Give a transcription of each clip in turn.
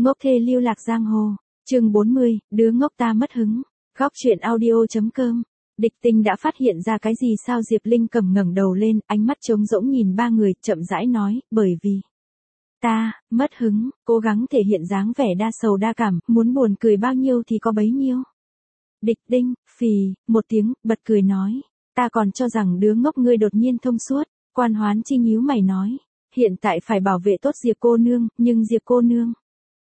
Ngốc thê lưu lạc giang hồ. Chương 40, đứa ngốc ta mất hứng. Góc truyện audio.com. Địch Tinh đã phát hiện ra cái gì sao? Diệp Linh cầm ngẩng đầu lên, ánh mắt trống rỗng nhìn ba người, chậm rãi nói, bởi vì ta mất hứng, cố gắng thể hiện dáng vẻ đa sầu đa cảm, muốn buồn cười bao nhiêu thì có bấy nhiêu. Địch Tinh, phì, một tiếng, bật cười nói, ta còn cho rằng đứa ngốc ngươi đột nhiên thông suốt. Quan Hoán Chi nhíu mày nói, hiện tại phải bảo vệ tốt Diệp cô nương, nhưng Diệp cô nương,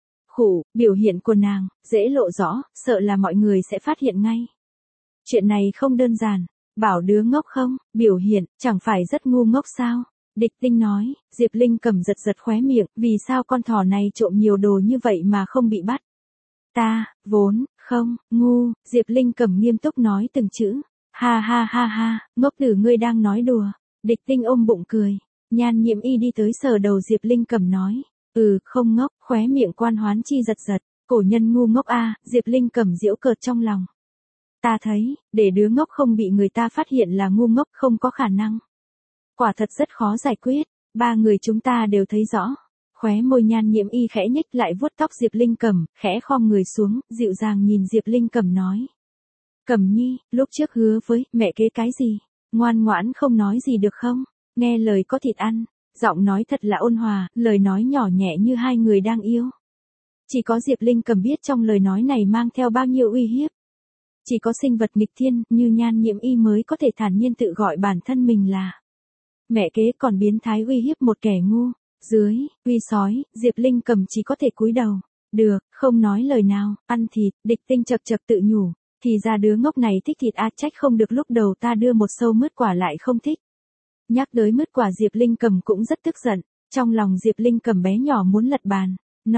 biểu hiện của nàng, dễ lộ rõ, sợ là mọi người sẽ phát hiện ngay. Chuyện này không đơn giản, bảo đứa ngốc không, biểu hiện, chẳng phải rất ngu ngốc sao? Địch Tinh nói. Diệp Linh cầm giật giật khóe miệng, vì sao con thỏ này trộm nhiều đồ như vậy mà không bị bắt? Ta, vốn, không, ngu, Diệp Linh cầm nghiêm túc nói từng chữ. Ha ha ha ha, ngốc tử ngươi đang nói đùa. Địch Tinh ôm bụng cười. Nhan Nhiễm Y đi tới sờ đầu Diệp Linh cầm nói. Không ngốc, khóe miệng Quan Hoán Chi giật giật. Cổ nhân ngu ngốc a, Diệp Linh cầm giễu cợt trong lòng. Ta thấy, để đứa ngốc không bị người ta phát hiện là ngu ngốc không có khả năng. Quả thật rất khó giải quyết, ba người chúng ta đều thấy rõ. Khóe môi Nhan Nhiễm Y khẽ nhếch lại vuốt tóc Diệp Linh cầm, khẽ khom người xuống, dịu dàng nhìn Diệp Linh cầm nói. Cầm nhi, lúc trước hứa với mẹ kế cái gì? Ngoan ngoãn không nói gì được không? Nghe lời có thịt ăn. Giọng nói thật là ôn hòa, lời nói nhỏ nhẹ như hai người đang yêu. Chỉ có Diệp Linh cầm biết trong lời nói này mang theo bao nhiêu uy hiếp. Chỉ có sinh vật nghịch thiên như Nhan Nhiễm Y mới có thể thản nhiên tự gọi bản thân mình là mẹ kế, còn biến thái uy hiếp một kẻ ngu. Dưới uy sói, Diệp Linh cầm chỉ có thể cúi đầu. Được, không nói lời nào, ăn thịt. Địch Tinh chập chập tự nhủ. Thì ra đứa ngốc này thích thịt trách không được lúc đầu ta đưa một sâu mứt quả lại không thích. Nhắc tới mứt quả Diệp Linh cầm cũng rất tức giận. Trong lòng Diệp Linh cầm bé nhỏ muốn lật bàn.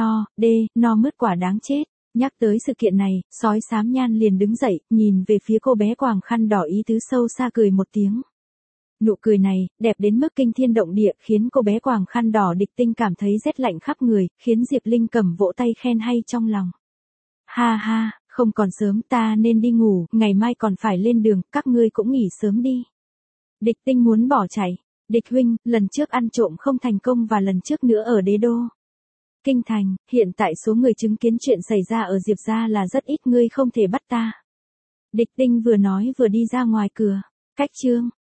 No mứt quả đáng chết. Nhắc tới sự kiện này, sói xám Nhan liền đứng dậy, nhìn về phía cô bé quàng khăn đỏ, ý tứ sâu xa cười một tiếng. Nụ cười này, đẹp đến mức kinh thiên động địa, khiến cô bé quàng khăn đỏ Địch Tinh cảm thấy rét lạnh khắp người, khiến Diệp Linh cầm vỗ tay khen hay trong lòng. Ha ha, không còn sớm, ta nên đi ngủ, ngày mai còn phải lên đường, các ngươi cũng nghỉ sớm đi. Địch Tinh muốn bỏ chạy. Địch huynh, lần trước ăn trộm không thành công và lần trước nữa ở Đế Đô Kinh Thành, hiện tại số người chứng kiến chuyện xảy ra ở Diệp gia là rất ít, ngươi không thể bắt ta. Địch Tinh vừa nói vừa đi ra ngoài cửa. Cách chương